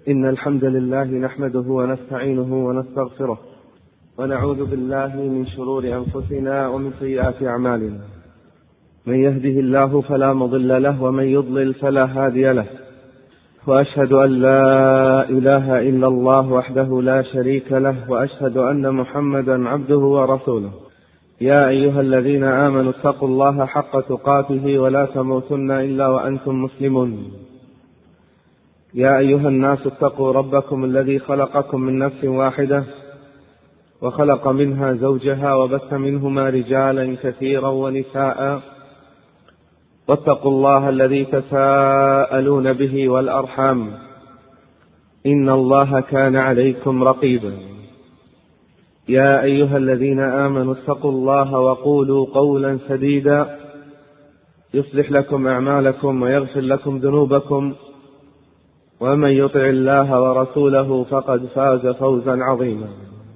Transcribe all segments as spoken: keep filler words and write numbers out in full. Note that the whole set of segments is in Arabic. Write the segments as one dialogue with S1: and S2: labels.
S1: إن الحمد لله نحمده ونستعينه ونستغفره ونعوذ بالله من شرور أنفسنا ومن سيئات أعمالنا. من يهده الله فلا مضل له ومن يضلل فلا هادي له، وأشهد أن لا إله إلا الله وحده لا شريك له، وأشهد أن محمدا عبده ورسوله. يا أيها الذين آمنوا اتقوا الله حق تقاته ولا تموتن إلا وأنتم مسلمون. يا أيها الناس اتقوا ربكم الذي خلقكم من نفس واحدة وخلق منها زوجها وبث منهما رجالا كثيرا ونساء، واتقوا الله الذي تساءلون به والأرحام، إن الله كان عليكم رقيبا. يا أيها الذين آمنوا اتقوا الله وقولوا قولا سديدا يصلح لكم أعمالكم ويغفر لكم ذنوبكم، ومن يطع الله ورسوله فقد فاز فوزا عظيما.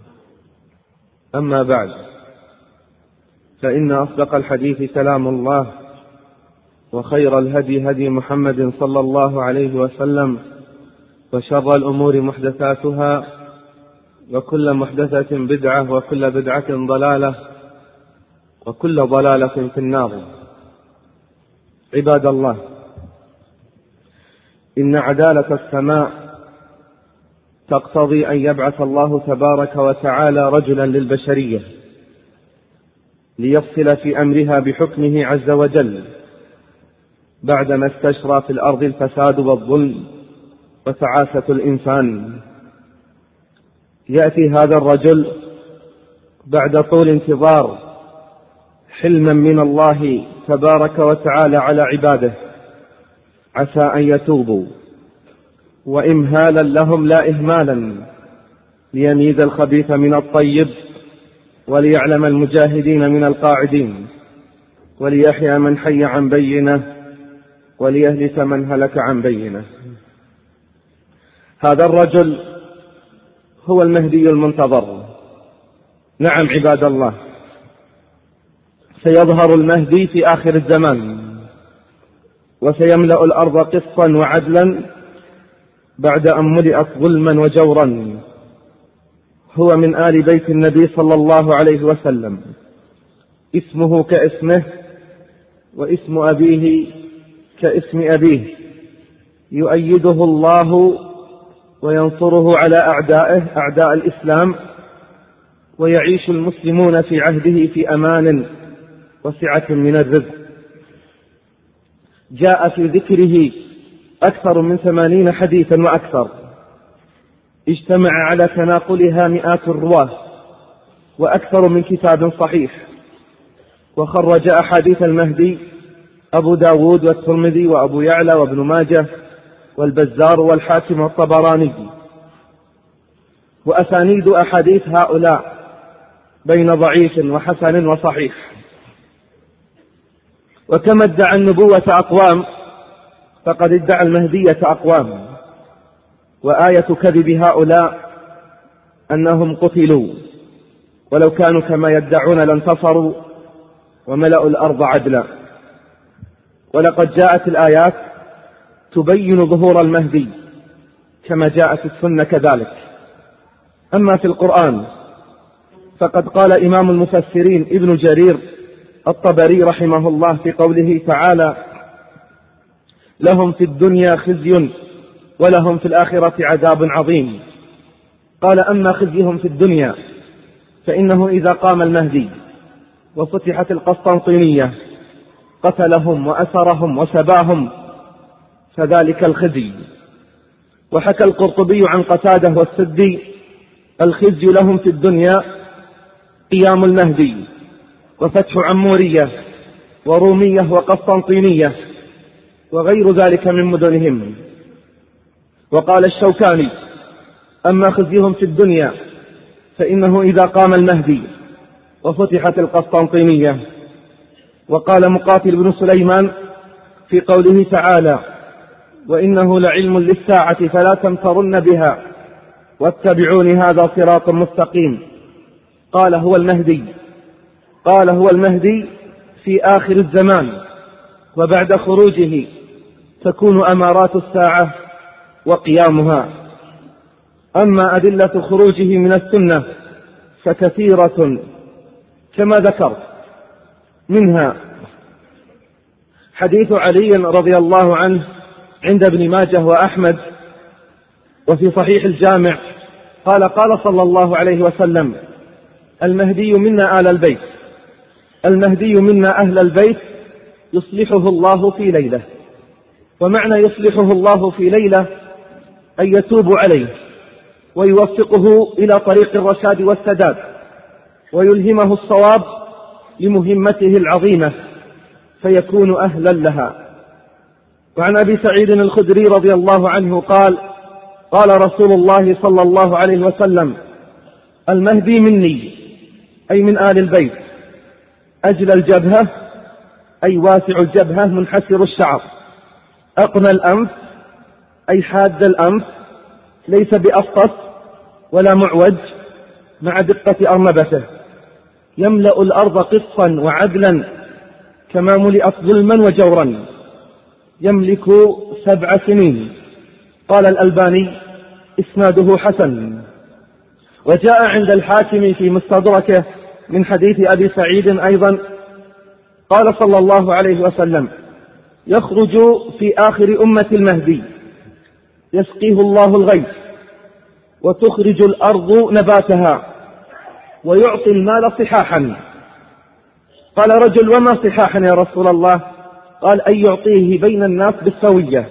S1: أما بعد، فإن أصدق الحديث كلام الله، وخير الهدي هدي محمد صلى الله عليه وسلم، وشر الأمور محدثاتها، وكل محدثة بدعة، وكل بدعة ضلالة، وكل ضلالة في النار. عباد الله، إن عدالة السماء تقتضي أن يبعث الله تبارك وتعالى رجلا للبشرية ليفصل في أمرها بحكمه عز وجل، بعدما استشرى في الأرض الفساد والظلم وتعاسة الإنسان. يأتي هذا الرجل بعد طول انتظار حلما من الله تبارك وتعالى على عباده، عسى أن يتوبوا، وإمهالا لهم لا إهمالا، ليميز الخبيث من الطيب، وليعلم المجاهدين من القاعدين، وليحيى من حي عن بينه، وليهلك من هلك عن بينه. هذا الرجل هو المهدي المنتظر. نعم عباد الله، سيظهر المهدي في آخر الزمان، وسيملأ الأرض قسطا وعدلا بعد أن ملئت ظلما وجورا. هو من آل بيت النبي صلى الله عليه وسلم، اسمه كاسمه، واسم أبيه كاسم أبيه، يؤيده الله وينصره على أعدائه أعداء الإسلام، ويعيش المسلمون في عهده في أمان وسعة من الرزق. جاء في ذكره أكثر من ثمانين حديثا وأكثر، اجتمع على تناقلها مئات الرواة وأكثر من كتاب صحيح. وخرج أحاديث المهدي أبو داود والترمذي وأبو يعلى وابن ماجه والبزار والحاكم والطبراني. وأسانيد أحاديث هؤلاء بين ضعيف وحسن وصحيح. وكما ادعى النبوة أقوام، فقد ادعى المهدية أقوام. وآية كذب هؤلاء أنهم قتلوا، ولو كانوا كما يدعون لانتصروا وملأوا الأرض عدلا. ولقد جاءت الآيات تبين ظهور المهدي كما جاءت السنة كذلك. أما في القرآن فقد قال إمام المفسرين ابن جرير الطبري رحمه الله في قوله تعالى: لهم في الدنيا خزي ولهم في الآخرة عذاب عظيم. قال: أما خزيهم في الدنيا فإنه إذا قام المهدي وفتحت القسطنطينية قتلهم وأسرهم وسباهم، فذلك الخزي. وحكى القرطبي عن قتادة والسدي: الخزي لهم في الدنيا قيام المهدي وفتح عمورية ورومية وقسطنطينية وغير ذلك من مدنهم. وقال الشوكاني: أما خزيهم في الدنيا فإنه إذا قام المهدي وفتحت القسطنطينية. وقال مقاتل بن سليمان في قوله تعالى: وإنه لعلم للساعة فلا تمترن بها واتبعوني هذا صراط مستقيم. قال هو المهدي قال هو المهدي في آخر الزمان، وبعد خروجه تكون أمارات الساعة وقيامها. أما أدلة خروجه من السنة فكثيرة كما ذكرت، منها حديث علي رضي الله عنه عند ابن ماجه وأحمد وفي صحيح الجامع قال قال صلى الله عليه وسلم: المهدي منا آل البيت، المهدي منا أهل البيت يصلحه الله في ليلة. ومعنى يصلحه الله في ليلة أن يتوب عليه ويوفقه إلى طريق الرشاد والسداد ويلهمه الصواب لمهمته العظيمة فيكون أهلا لها. وعن أبي سعيد الخدري رضي الله عنه قال: قال رسول الله صلى الله عليه وسلم: المهدي مني، أي من آل البيت، أجل الجبهة، أي واسع الجبهة منحسر الشعر، أقنى الأنف، أي حاد الأنف، ليس بأفطس ولا معوج، مع دقة أرنبته، يملأ الأرض قسطا وعدلا كما ملئت ظلما وجورا، يملك سبع سنين. قال الألباني: إسناده حسن. وجاء عند الحاكم في مستدركه من حديث أبي سعيد أيضا قال صلى الله عليه وسلم: يخرج في آخر أمة المهدي يسقيه الله الغيث وتخرج الأرض نباتها ويعطي المال صحاحا. قال رجل: وما صحاحا يا رسول الله؟ قال: أن يعطيه بين الناس بالسوية،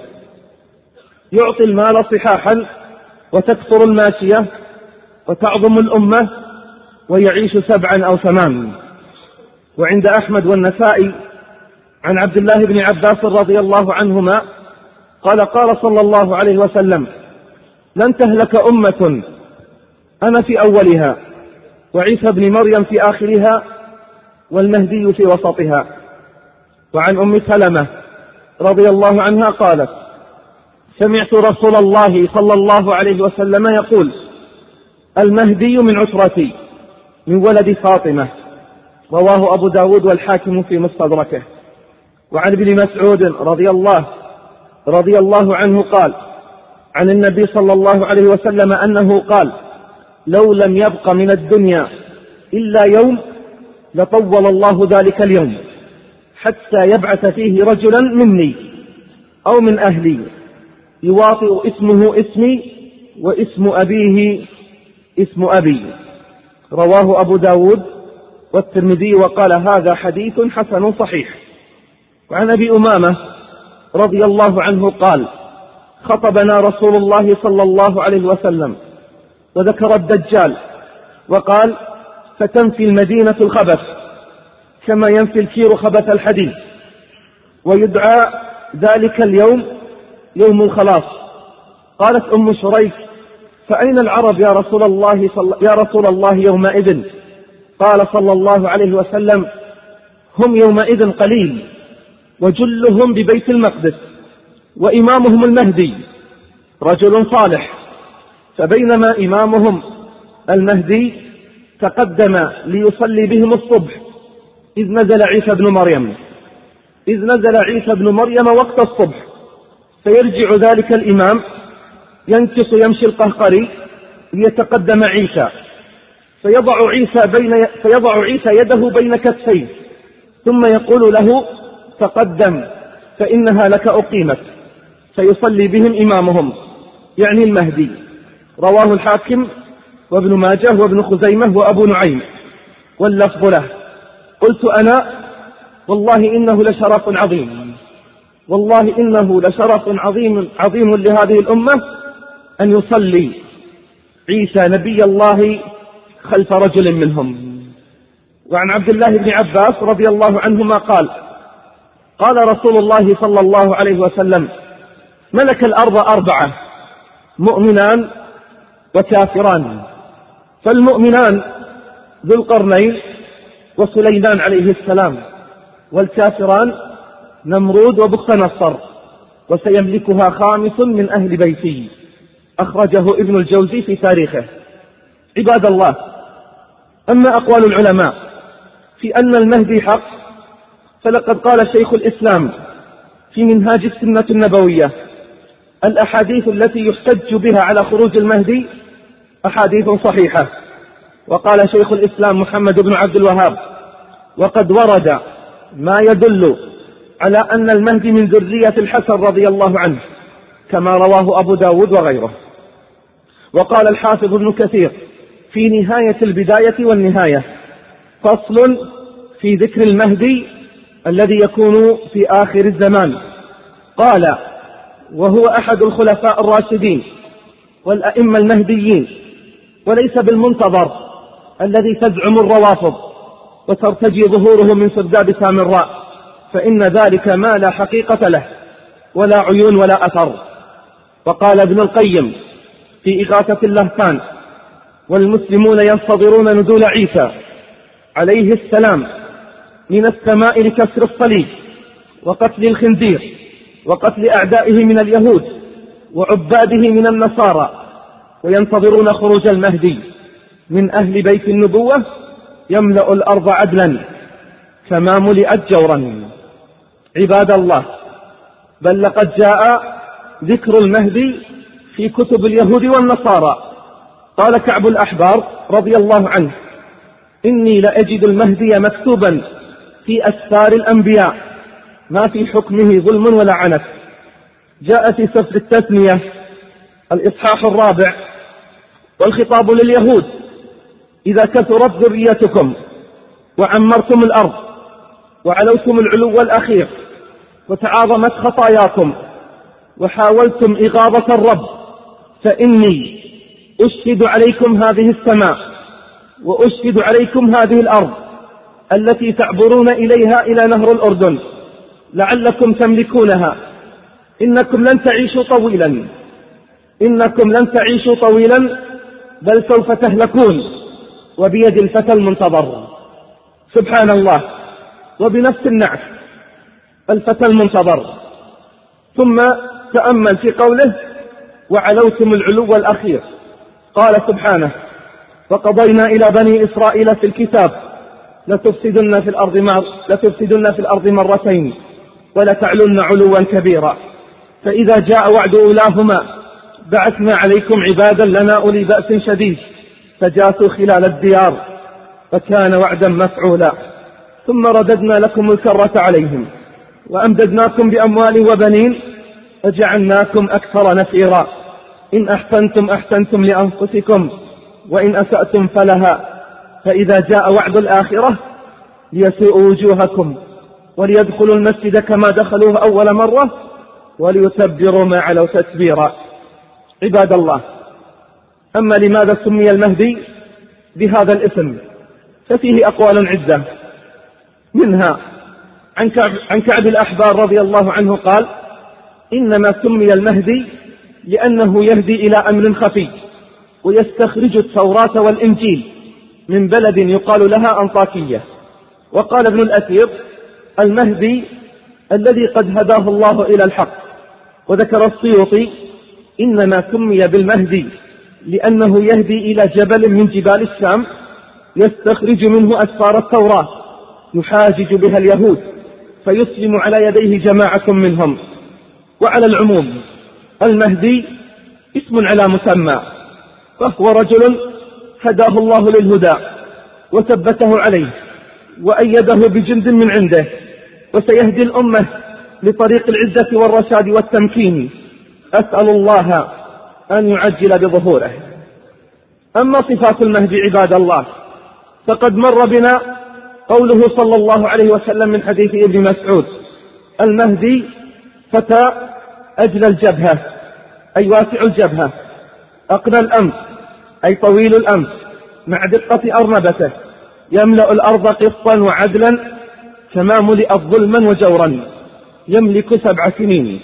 S1: يعطي المال صحاحا وتكثر الماشية وتعظم الأمة ويعيش سبعا أو ثمان. وعند أحمد والنسائي عن عبد الله بن عباس رضي الله عنهما قال: قال صلى الله عليه وسلم: لن تهلك أمة أنا في أولها وعيسى بن مريم في آخرها والمهدي في وسطها. وعن أم سلمة رضي الله عنها قالت: سمعت رسول الله صلى الله عليه وسلم يقول: المهدي من عشرتي من ولد فاطمة. رواه أبو داود والحاكم في مستدركه. وعن ابن مسعود رضي الله رضي الله عنه قال عن النبي صلى الله عليه وسلم أنه قال: لو لم يبق من الدنيا إلا يوم لطول الله ذلك اليوم حتى يبعث فيه رجلا مني أو من أهلي يواطئ اسمه اسمي واسم أبيه اسم أبي. رواه أبو داود والترمذي وقال: هذا حديث حسن صحيح. وعن أبي أمامة رضي الله عنه قال: خطبنا رسول الله صلى الله عليه وسلم وذكر الدجال وقال: فتنفي المدينة الخبث كما ينفي الكير خبث الحديد، ويدعى ذلك اليوم يوم الخلاص. قالت أم شريك: فأين العرب يا رسول الله صل... يا رسول الله يومئذ؟ قال صلى الله عليه وسلم: هم يومئذ قليل وجلهم ببيت المقدس وإمامهم المهدي رجل صالح. فبينما إمامهم المهدي تقدم ليصلي بهم الصبح إذ نزل عيسى بن مريم إذ نزل عيسى بن مريم وقت الصبح، فيرجع ذلك الإمام ينكص يمشي القهقري ليتقدم عيسى، فيضع عيسى بين فيضع عيسى يده بين كتفيه ثم يقول له: تقدم فإنها لك أقيمت، فيصلي بهم إمامهم يعني المهدي. رواه الحاكم وابن ماجه وابن خزيمة وأبو نعيم واللفظ له. قلت أنا: والله إنه لشرف عظيم والله إنه لشرف عظيم عظيم لهذه الأمة أن يصلي عيسى نبي الله خلف رجل منهم. وعن عبد الله بن عباس رضي الله عنهما قال: قال رسول الله صلى الله عليه وسلم: ملك الأرض أربعة: مؤمنان وكافران. فالمؤمنان ذو القرنين وسليمان عليه السلام، والكافران نمرود وبخت نصر، وسيملكها خامس من أهل بيتي. أخرجه ابن الجوزي في تاريخه. عباد الله، أما أقوال العلماء في أن المهدي حق فلقد قال شيخ الإسلام في منهاج السنة النبوية: الأحاديث التي يحتج بها على خروج المهدي أحاديث صحيحة. وقال شيخ الإسلام محمد بن عبد الوهاب: وقد ورد ما يدل على أن المهدي من ذرية الحسن رضي الله عنه، كما رواه أبو داود وغيره. وقال الحافظ ابن كثير في نهاية البداية والنهاية: فصل في ذكر المهدي الذي يكون في آخر الزمان. قال: وهو أحد الخلفاء الراشدين والأئمة المهديين، وليس بالمنتظر الذي تزعم الروافض وترتجي ظهوره من سرداب سامراء، فإن ذلك ما لا حقيقة له ولا عيون ولا أثر. وقال ابن القيم في إغاثة اللهفان: والمسلمون ينتظرون نزول عيسى عليه السلام من السماء لكسر الصليب وقتل الخنزير وقتل أعدائه من اليهود وعباده من النصارى، وينتظرون خروج المهدي من أهل بيت النبوة يملأ الأرض عدلا كما ملئت جورا. عباد الله، بل لقد جاء ذكر المهدي في كتب اليهود والنصارى. قال كعب الأحبار رضي الله عنه: إني لأجد المهدي مكتوبا في أسفار الأنبياء ما في حكمه ظلم ولا عنف. جاء في سفر التثنية الإصحاح الرابع: والخطاب لليهود: إذا كثرت ذريتكم وعمرتم الأرض وعلوتم العلو الأخير وتعاظمت خطاياكم وحاولتم إغاظة الرب، فإني أشهد عليكم هذه السماء وأشهد عليكم هذه الأرض التي تعبرون إليها إلى نهر الأردن لعلكم تملكونها. إنكم لن تعيشوا طويلا إنكم لن تعيشوا طويلا بل سوف تهلكون وبيد الفتى المنتظر. سبحان الله، وبنفس النعت الفتى المنتظر. ثم تأمل في قوله: وعلوتم العلو الأخير. قال سبحانه: وقضينا إلى بني إسرائيل في الكتاب لتفسدن في الأرض مر... لتفسدن في الأرض مرتين ولتعلن علوا كبيرا، فإذا جاء وعد أولاهما بعثنا عليكم عبادا لنا أولي بأس شديد فجاسوا خلال الديار فكان وعدا مفعولا، ثم رددنا لكم الكرة عليهم وأمددناكم بأموال وبنين وجعلناكم أكثر نفيرا. إن أحسنتم أحسنتم لأنفسكم وإن أسأتم فلها، فإذا جاء وعد الآخرة ليسوءوا وجوهكم وليدخلوا المسجد كما دخلوه أول مرة وليتبروا ما علوا تتبيرا. عباد الله، أما لماذا سمي المهدي بهذا الاسم ففيه أقوال عدة، منها عن كعب, عن كعب الأحبار رضي الله عنه قال: إنما سمي المهدي لأنه يهدي إلى أمر خفي ويستخرج التوراة والإنجيل من بلد يقال لها أنطاكية. وقال ابن الأثير: المهدي الذي قد هداه الله إلى الحق. وذكر السيوطي: إنما سمي بالمهدي لأنه يهدي إلى جبل من جبال الشام يستخرج منه أسفار التوراة يحاجج بها اليهود فيسلم على يديه جماعة منهم. وعلى العموم المهدي اسم على مسمى، فهو رجل هداه الله للهدى وثبته عليه وأيده بجند من عنده، وسيهدي الأمة لطريق العزة والرشاد والتمكين. أسأل الله أن يعجل بظهوره. أما صفات المهدي عباد الله، فقد مر بنا قوله صلى الله عليه وسلم من حديث ابن مسعود: المهدي فتى أجل الجبهة أي واسع الجبهة، أقنى الأنف أي طويل الأنف مع دقة أرنبته، يملأ الأرض قسطا وعدلا كما ملئت ظلما وجورا، يملك سبع سنين.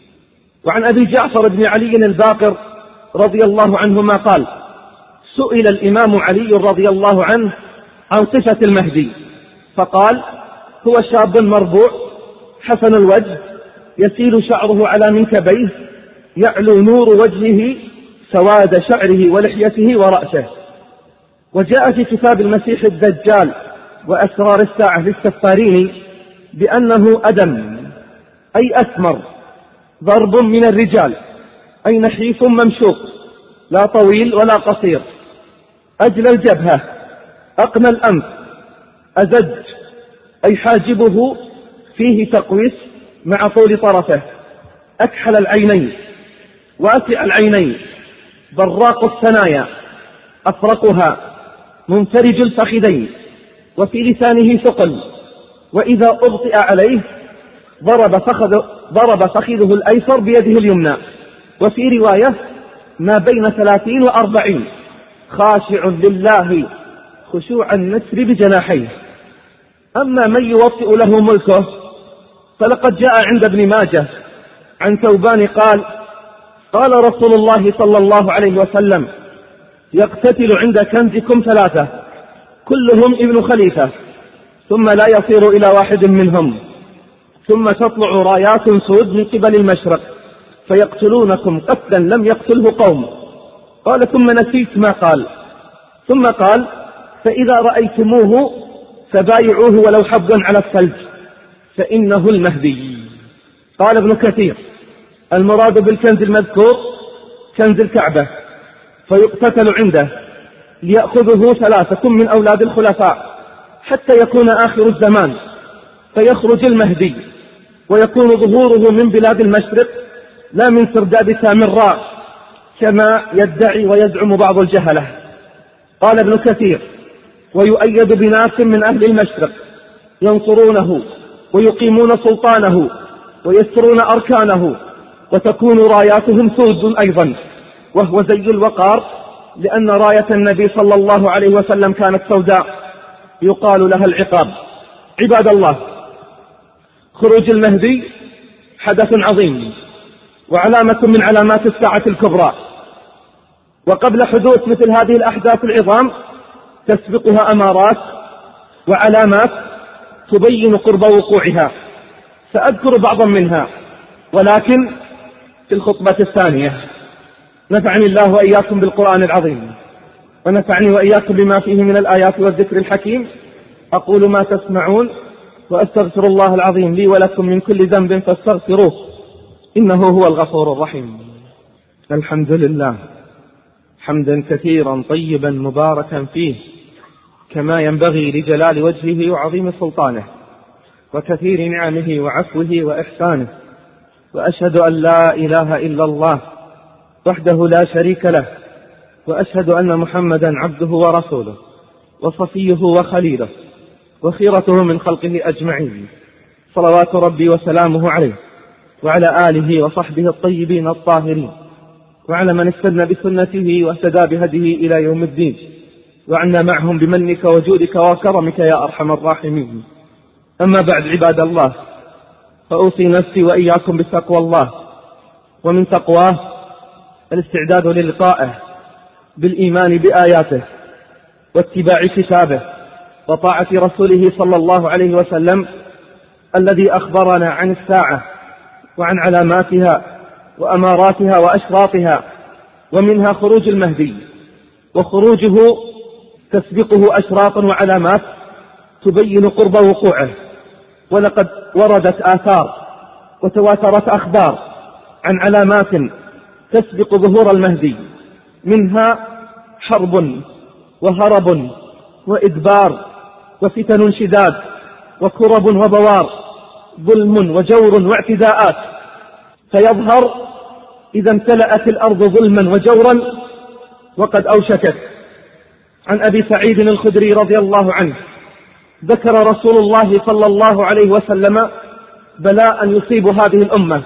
S1: وعن أبي جعفر بن علي الباقر رضي الله عنهما قال: سئل الإمام علي رضي الله عنه عن صفة المهدي فقال: هو شاب مربوع حسن الوجه يسيل شعره على منكبيه، يعلو نور وجهه سواد شعره ولحيته ورأسه. وجاء في كتاب المسيح الدجال وأسرار الساعة للسفاريني بأنه أدم أي أسمر، ضرب من الرجال أي نحيف ممشوق، لا طويل ولا قصير، أجل الجبهة، أقنى الأنف، أزج، أي حاجبه فيه تقويس مع طول طرفه، أكحل العينين، واسع العينين، براق الثنايا، أفرقها، منفرج الفخذين، وفي لسانه ثقل، وإذا أبطئ عليه ضرب فخذ ضرب فخذه الأيسر بيده اليمنى، وفي رواية ما بين ثلاثين وأربعين، خاشع لله خشوع النسر بجناحيه. أما من يوطئ له ملكه فلقد جاء عند ابن ماجه عن ثوبان قال: قال رسول الله صلى الله عليه وسلم: يقتتل عند كنزكم ثلاثة كلهم ابن خليفة، ثم لا يصير إلى واحد منهم، ثم تطلع رايات سود من قبل المشرق فيقتلونكم قتلا لم يقتله قوم. قال: ثم نسيت ما قال، ثم قال: فإذا رأيتموه فبايعوه ولو حبا على الثلج فإنه المهدي. قال ابن كثير: المراد بالكنز المذكور كنز الكعبة، فيقتتل عنده ليأخذه ثلاثة من أولاد الخلفاء حتى يكون آخر الزمان فيخرج المهدي، ويكون ظهوره من بلاد المشرق لا من سرداب سامراء كما يدعي ويزعم بعض الجهلة. قال ابن كثير: ويؤيد بناس من أهل المشرق ينصرونه ويقيمون سلطانه ويسرون أركانه، وتكون راياتهم سود أيضا، وهو زي الوقار، لأن راية النبي صلى الله عليه وسلم كانت سوداء يقال لها العقاب. عباد الله، خروج المهدي حدث عظيم وعلامة من علامات الساعة الكبرى، وقبل حدوث مثل هذه الأحداث العظام تسبقها أمارات وعلامات تبين قرب وقوعها، سأذكر بعضا منها ولكن في الخطبة الثانية. نفعني الله وإياكم بالقرآن العظيم، ونفعني وإياكم بما فيه من الآيات والذكر الحكيم. أقول ما تسمعون، وأستغفر الله العظيم لي ولكم من كل ذنب فاستغفروه إنه هو الغفور الرحيم. الحمد لله حمدا كثيرا طيبا مباركا فيه، كما ينبغي لجلال وجهه وعظيم سلطانه وكثير نعمه وعفوه وإحسانه. وأشهد أن لا إله إلا الله وحده لا شريك له، وأشهد أن محمدا عبده ورسوله وصفيه وخليله وخيرته من خلقه أجمعين، صلوات ربي وسلامه عليه وعلى آله وصحبه الطيبين الطاهرين، وعلى من استنى بسنته واهتدى بهديه إلى يوم الدين، وعنا معهم بمنك وجودك وكرمك يا أرحم الراحمين. أما بعد، عباد الله، فأوصي نفسي وإياكم بتقوى الله، ومن تقواه الاستعداد للقائه بالإيمان بآياته واتباع كتابه وطاعة رسوله صلى الله عليه وسلم الذي أخبرنا عن الساعة وعن علاماتها وأماراتها وأشراطها، ومنها خروج المهدي، وخروجه تسبقه أشراط وعلامات تبين قرب وقوعه. ولقد وردت آثار وتواترت أخبار عن علامات تسبق ظهور المهدي، منها حرب وهرب وإدبار وفتن شداد وكرب وبوار، ظلم وجور واعتداءات، فيظهر إذا امتلأت الأرض ظلما وجورا وقد أوشكت. عن أبي سعيد الخدري رضي الله عنه ذكر رسول الله صلى الله عليه وسلم بلاء يصيب هذه الأمة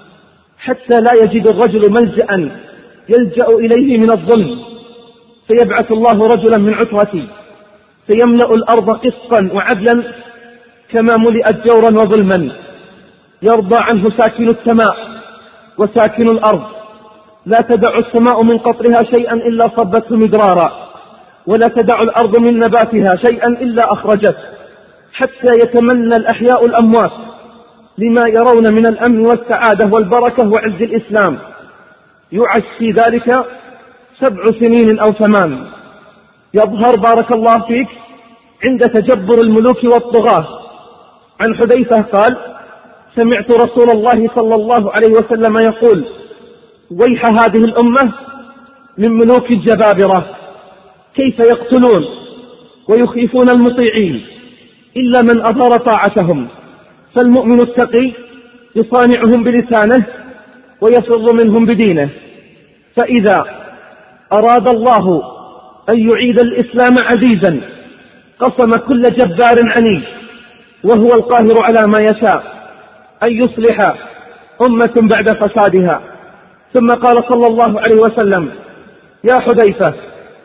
S1: حتى لا يجد الرجل ملجأ يلجأ إليه من الظلم، فيبعث الله رجلا من عترتي فيملأ الأرض قسطا وعدلا كما ملئت جورا وظلما، يرضى عنه ساكن السماء وساكن الأرض، لا تدع السماء من قطرها شيئا إلا صبته مدرارا، ولا تدع الأرض من نباتها شيئا إلا أخرجته، حتى يتمنى الأحياء الأموات لما يرون من الأمن والسعادة والبركة وعز الإسلام. يعش في ذلك سبع سنين أو ثمان، يظهر بارك الله فيك عند تجبر الملوك والطغاة. عن حذيفة قال: سمعت رسول الله صلى الله عليه وسلم يقول: ويح هذه الأمة من ملوك الجبابرة كيف يقتلون ويخيفون المطيعين إلا من أظهر طاعتهم. فالمؤمن التقي يصانعهم بلسانه ويفر منهم بدينه. فإذا أراد الله أن يعيد الإسلام عزيزا قسم كل جبار عنيد وهو القاهر على ما يشاء أن يصلح أمة بعد فسادها. ثم قال صلى الله عليه وسلم: يا حذيفة،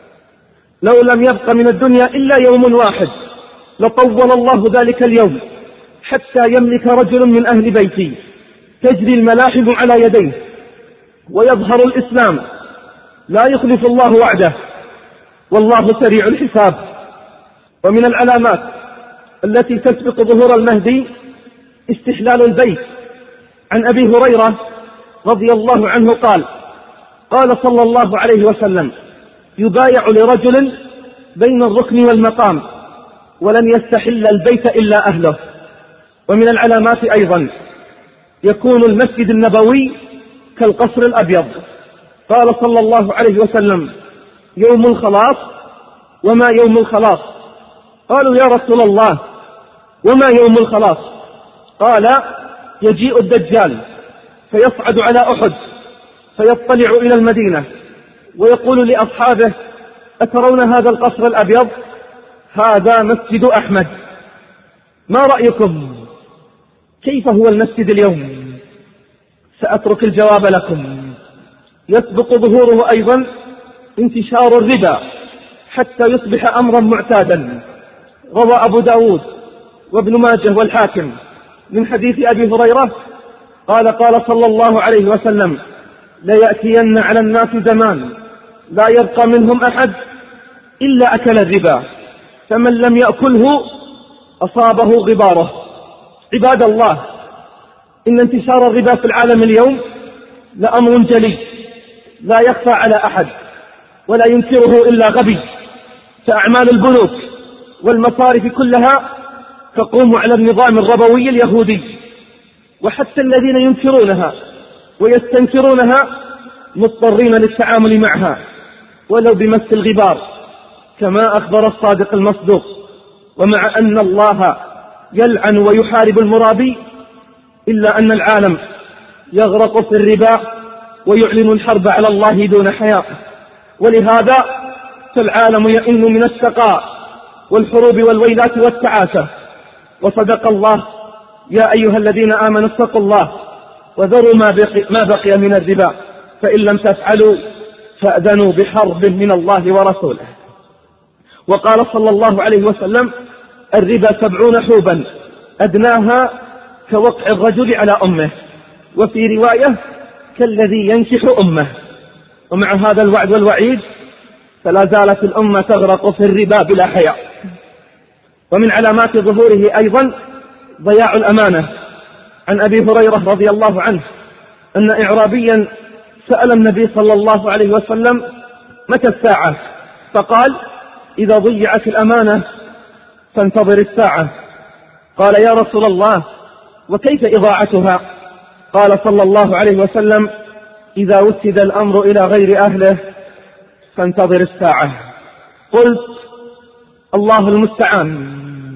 S1: لو لم يبق من الدنيا إلا يوم واحد لطول الله ذلك اليوم حتى يملك رجل من أهل بيتي تجري الملاحم على يديه ويظهر الإسلام لا يخلف الله وعده والله سريع الحساب. ومن العلامات التي تسبق ظهور المهدي استحلال البيت. عن أبي هريرة رضي الله عنه قال: قال صلى الله عليه وسلم: يبايع لرجل بين الركن والمقام ولن يستحل البيت إلا أهله. ومن العلامات أيضا يكون المسجد النبوي كالقصر الأبيض. قال صلى الله عليه وسلم: يوم الخلاص. وما يوم الخلاص؟ قالوا: يا رسول الله، وما يوم الخلاص؟ قال: يجيء الدجال فيصعد على أحد فيطلع إلى المدينة ويقول لأصحابه: أترون هذا القصر الأبيض؟ هذا مسجد أحمد، ما رأيكم؟ كيف هو المسجد اليوم؟ سأترك الجواب لكم. يسبق ظهوره أيضا انتشار الربا حتى يصبح أمرا معتادا. روى أبو داود وابن ماجه والحاكم من حديث أبي هريرة قال: قال صلى الله عليه وسلم: ليأتين على الناس زمان لا يبقى منهم أحد إلا أكل الربا، فمن لم يأكله أصابه غباره. عباد الله، إن انتشار الربا في العالم اليوم لأمر جلي لا يخفى على أحد ولا ينكره إلا غبي. فأعمال البنوك والمصارف كلها تقوم على النظام الربوي اليهودي، وحتى الذين ينكرونها ويستنكرونها مضطرين للتعامل معها ولو بمس الغبار، كما أخبر الصادق المصدوق: ومع أن الله يلعن ويحارب المرابي إلا أن العالم يغرق في الربا ويعلن الحرب على الله دون حياء. ولهذا فالعالم يئن من الشقاء والحروب والويلات والتعاسة. وصدق الله: يا أيها الذين آمنوا اتقوا الله وذروا ما بقي, ما بقي من الربا فإن لم تفعلوا فأذنوا بحرب من الله ورسوله. وقال صلى الله عليه وسلم: الربا سبعون حوبا أدناها كوقع الرجل على أمه، وفي رواية كالذي ينكح أمه. ومع هذا الوعد والوعيد فلا زالت الأمة تغرق في الربا بلا حياء. ومن علامات ظهوره أيضا ضياع الأمانة. عن أبي هريرة رضي الله عنه أن إعرابيا سأل النبي صلى الله عليه وسلم: متى الساعة؟ فقال: إذا ضيعت الأمانة فانتظر الساعة. قال: يا رسول الله، وكيف إضاعتها؟ قال صلى الله عليه وسلم: إذا وسد الأمر إلى غير أهله فانتظر الساعة. قلت: الله المستعان.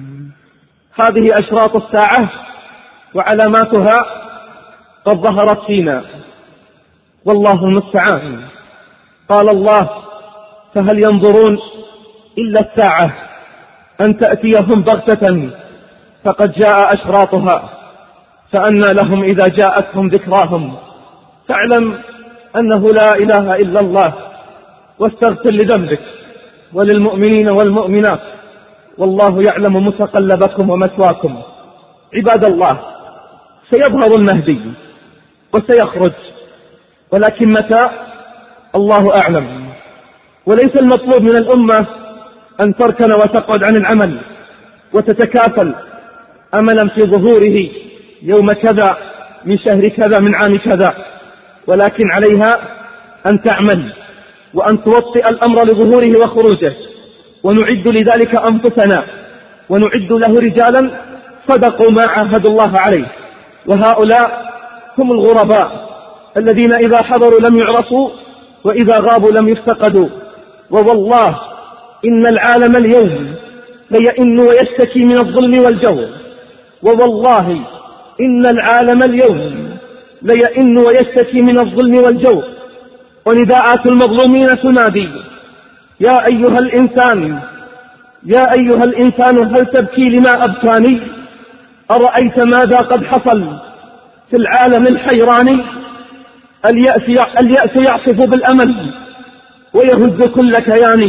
S1: هذه أشراط الساعة وعلاماتها قد ظهرت فينا، والله المستعان. قال الله: فهل ينظرون إلا الساعة أن تأتيهم بغتة فقد جاء أشراطها، فأنى لهم إذا جاءتهم ذكراهم. فاعلم أنه لا إله إلا الله، واستغفر لذنبك وللمؤمنين والمؤمنات، والله يعلم متقلبكم ومثواكم. عباد الله، سيظهر المهدي وسيخرج، ولكن متى؟ الله أعلم. وليس المطلوب من الأمة أن تركن وتقعد عن العمل وتتكافل أملا في ظهوره يوم كذا من شهر كذا من عام كذا، ولكن عليها أن تعمل وأن توطئ الأمر لظهوره وخروجه، ونعد لذلك أنفسنا، ونعد له رجالا صدقوا ما عاهدوا الله عليه. وهؤلاء هم الغرباء الذين إذا حضروا لم يعرفوا وإذا غابوا لم يفتقدوا. ووالله إن العالم اليوم ليئن ويشتكي من الظلم والجور. ووالله إن العالم اليوم ليئن ويشتكي من الظلم والجور. ونداءات المظلومين تنادي: يا أيها الإنسان يا أيها الإنسان هل تبكي لما أبكاني؟ أرأيت ماذا قد حصل في العالم الحيراني؟ اليأس, اليأس يعصف بالأمل ويهز كل كياني.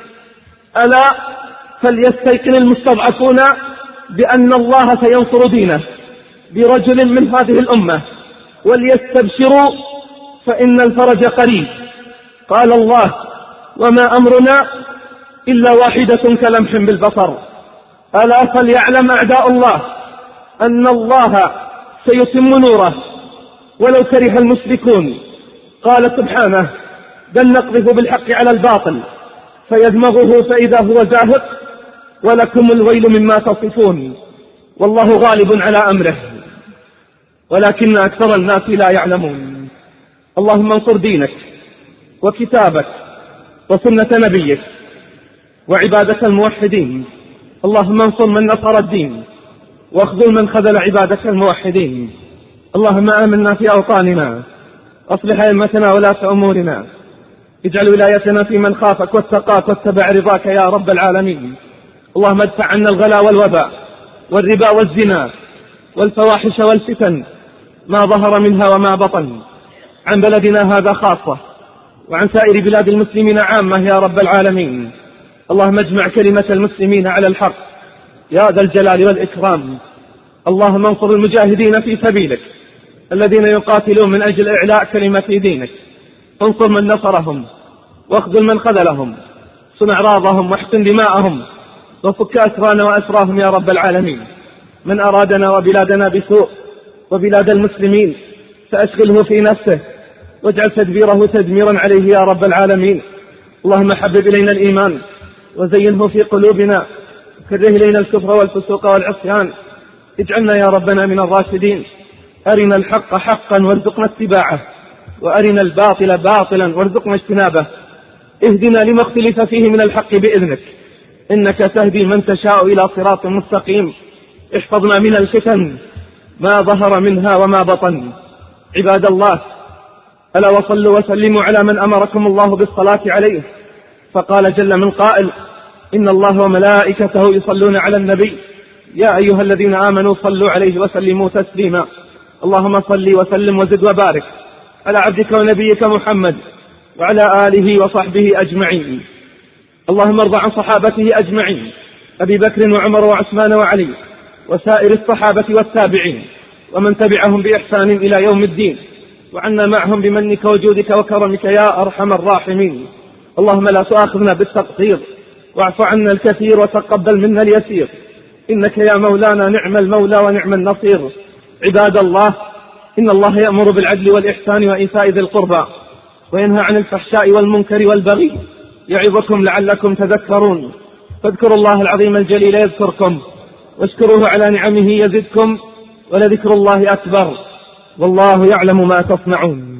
S1: ألا فليستيقن المستضعفون بأن الله سينصر دينه برجل من هذه الأمة، وليستبشروا فإن الفرج قريب. قال الله: وما أمرنا إلا واحدة كلمح بالبصر. ألا فليعلم أعداء الله أن الله سيتم نوره ولو كره المشركون. قال سبحانه: بل نقذف بالحق على الباطل فيدمغه فإذا هو زاهق ولكم الويل مما تصفون. والله غالب على أمره ولكن أكثر الناس لا يعلمون. اللهم انصر دينك وكتابك وسنة نبيك وعبادك الموحدين. اللهم انصر من نصر الدين واخذل من خذل عبادك الموحدين. اللهم آمنا في أوطاننا، أصلح أئمتنا ولاة أمورنا، اجعل ولايتنا في من خافك واتقاك واتبع رضاك يا رب العالمين. اللهم ادفع عنا الغلا والوباء والربا والزنا والفواحش والفتن ما ظهر منها وما بطن، عن بلدنا هذا خاصة وعن سائر بلاد المسلمين عامة يا رب العالمين. اللهم اجمع كلمة المسلمين على الحق يا ذا الجلال والإكرام. اللهم انصر المجاهدين في سبيلك الذين يقاتلون من أجل إعلاء كلمة دينك. انصر من نصرهم واخذل من خذلهم، صنع أعراضهم واحقن دماءهم وفك أسرانا وأسراهم يا رب العالمين. من أرادنا وبلادنا بسوء وبلاد المسلمين فأشغله في نفسه واجعل تدبيره تدميرا عليه يا رب العالمين. اللهم حبب إلينا الإيمان وزينه في قلوبنا، كره إلينا الكفر والفسوق والعصيان، اجعلنا يا ربنا من الراشدين. أرنا الحق حقا وارزقنا اتباعه، وأرنا الباطل باطلا وارزقنا اجتنابه. اهدنا لما اختلف فيه من الحق بإذنك، إنك تهدي من تشاء إلى صراط مستقيم. احفظنا من الفتن ما ظهر منها وما بطن. عباد الله، ألا وصلوا وسلموا على من أمركم الله بالصلاة عليه، فقال جل من قائل: إن الله وملائكته يصلون على النبي يا أيها الذين آمنوا صلوا عليه وسلموا تسليما. اللهم صل وسلم وزد وبارك على عبدك ونبيك محمد وعلى آله وصحبه أجمعين. اللهم ارض عن صحابته أجمعين، أبي بكر وعمر وعثمان وعلي وسائر الصحابة والتابعين ومن تبعهم بإحسان إلى يوم الدين، وعنا معهم بمنك وجودك وكرمك يا أرحم الراحمين. اللهم لا تؤاخذنا بالتقصير، واعف عنا الكثير وتقبل منا اليسير، إنك يا مولانا نعم المولى ونعم النصير. عباد الله، إن الله يأمر بالعدل والإحسان وإيتاء ذي القربى وينهى عن الفحشاء والمنكر والبغي، يعظكم لعلكم تذكرون. فاذكروا الله العظيم الجليل يذكركم، واشكروه على نعمه يزدكم، ولذكر الله أكبر، والله يعلم ما تصنعون.